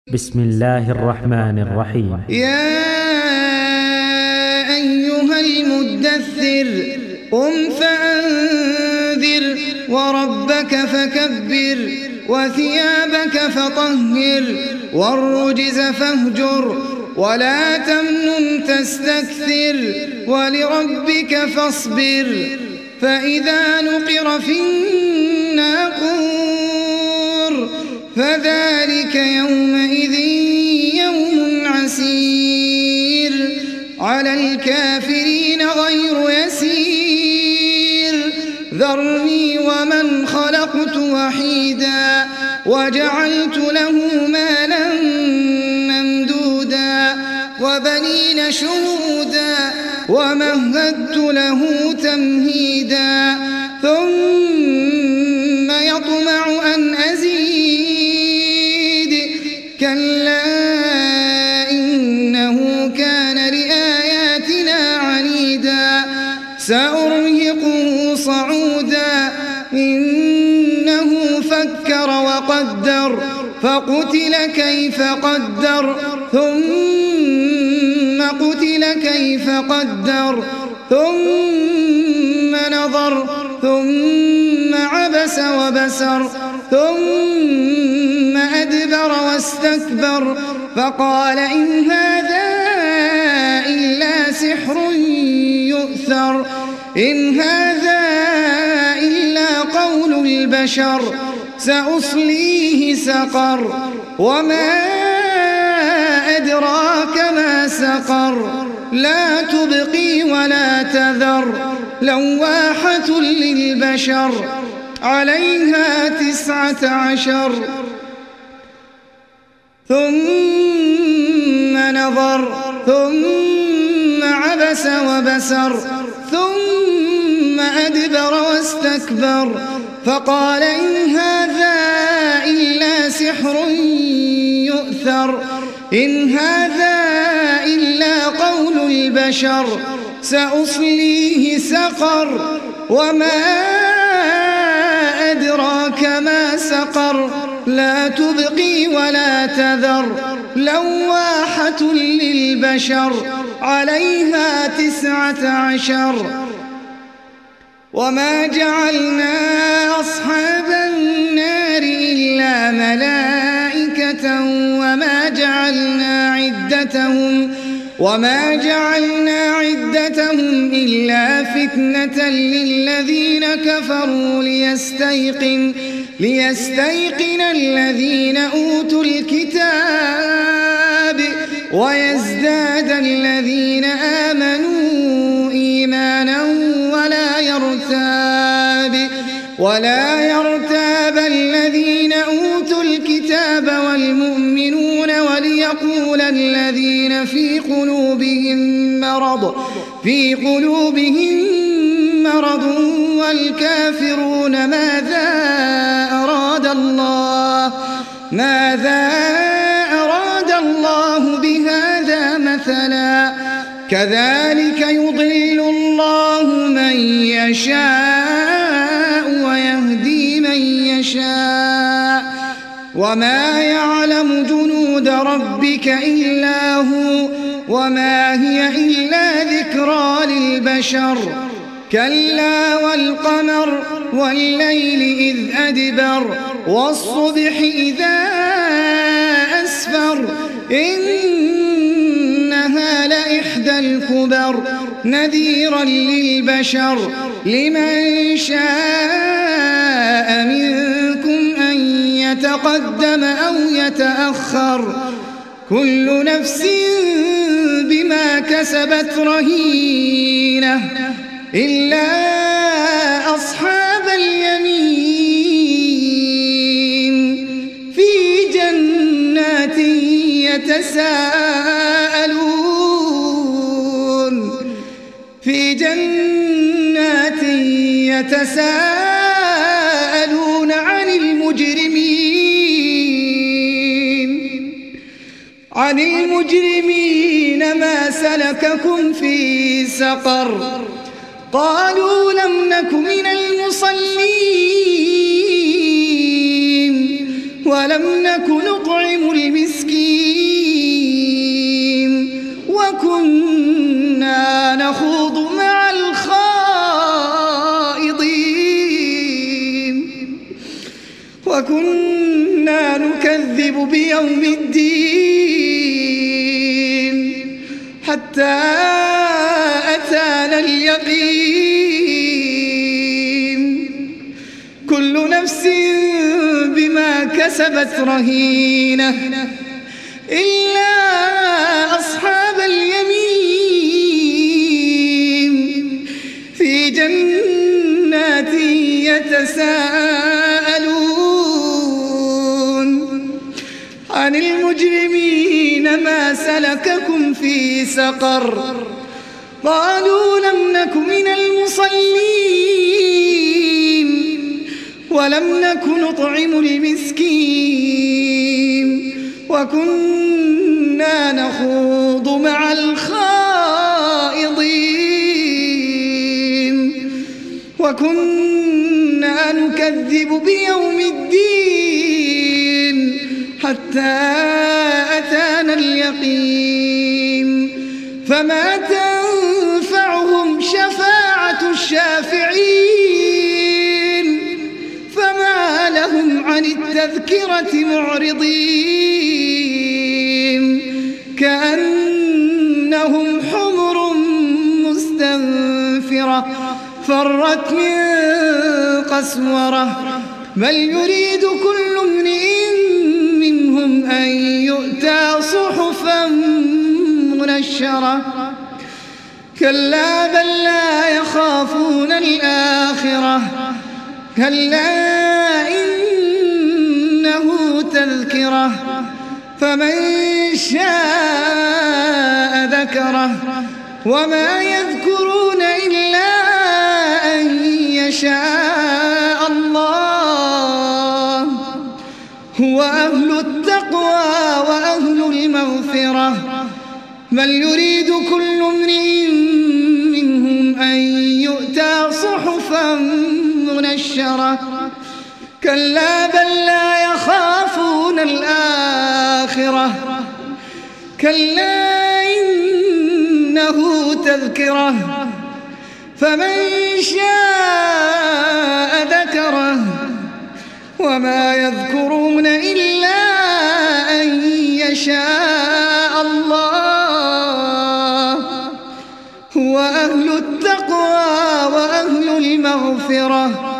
بسم الله الرحمن الرحيم. يا أيها المدثر قم فأنذر وربك فكبر وثيابك فطهر والرجز فاهجر ولا تمنن تستكثر ولربك فاصبر فإذا نقر في الناقور فذلك يومئذ يوم عسير على الكافرين غير يسير ذرني ومن خلقت وحيدا وجعلت له مالا ممدودا وبنين شهودا ومهدت له تمهيدا ثم يطمع أن أزيد كلا إنه كان لآياتنا عنيدا سأرهقه صعودا إنه فكر وقدر فقتل كيف قدر ثم قتل كيف قدر ثم نظر ثم عبس وبسر ثم أدبر واستكبر فقال إن هذا إلا سحر يؤثر إن هذا إلا قول البشر سأصليه سقر وما أدراك ما سقر لا تبقي ولا تذر لواحة للبشر عليها 19 ثم نظر ثم عبس وبسر ثم أدبر واستكبر فقال إن هذا إلا سحر يؤثر إن هذا إلا قول البشر سأصليه سقر وما أدراك ما سقر لا تبقي ولا تذر لواحة للبشر عليها 19 وما جعلنا أصحاب النار إلا ملائكة وما جعلنا عدتهم إلا فتنة للذين كفروا ليستيقن الذين أوتوا الكتاب ويزداد الذين آمنوا إيمانا ولا يرتاب الذين أوتوا الكتاب والمؤمنون وليقول الذين في قلوبهم مرض والكافرون ماذا أراد الله بهذا مثلا كذلك يضل الله من يشاء ويهدي من يشاء وما يعلم جنود ربك إلا هو وما هي إلا ذكرى للبشر كلا والقمر والليل إذ أدبر والصبح إذا أسفر إنها لإحدى الكبر نذيرا للبشر لمن شاء منكم أن يتقدم أو يتأخر كل نفس بما كسبت رهينة إلا أصحاب اليمين في جنات يتساءلون عن المجرمين ما سلككم في سقر قالوا لم نك من المصلين ولم نك نطعم المسكين وكنا نخوض مع الخائضين وكنا نكذب بيوم الدين حتى أتانا اليقين كل نفس بما كسبت رهينة إلا أصحاب اليمين في جنات يتساءلون عن المجرمين ما سلككم في سقر قالوا لم نك من المصلين ولم نك نطعم المسكين وكنا نخوض مع الخائضين وكنا نكذب بيوم الدين حتى أتانا اليقين فما تنفعهم شفاعة الشافعين فما لهم عن التذكرة معرضين كأنهم حمر مستنفرة فرت من قسورة بل يريد كل امرئ منهم أن يؤتى صحفا منشرة كلا بل لا يخافون الآخرة كلا إنه تذكرة فمن شاء ذكره وما يذكرون إلا أن يشاء الله هو أهل التقوى وأهل المغفرة بل يريد كل امرئ منهم أن يؤتى صحفا منشرة كلا بل لا يخافون الآخرة كلا إنه تذكرة فمن شاء ذكره وما يذكرون إلا أن يشاء الله هو أهل التقوى وأهل المغفرة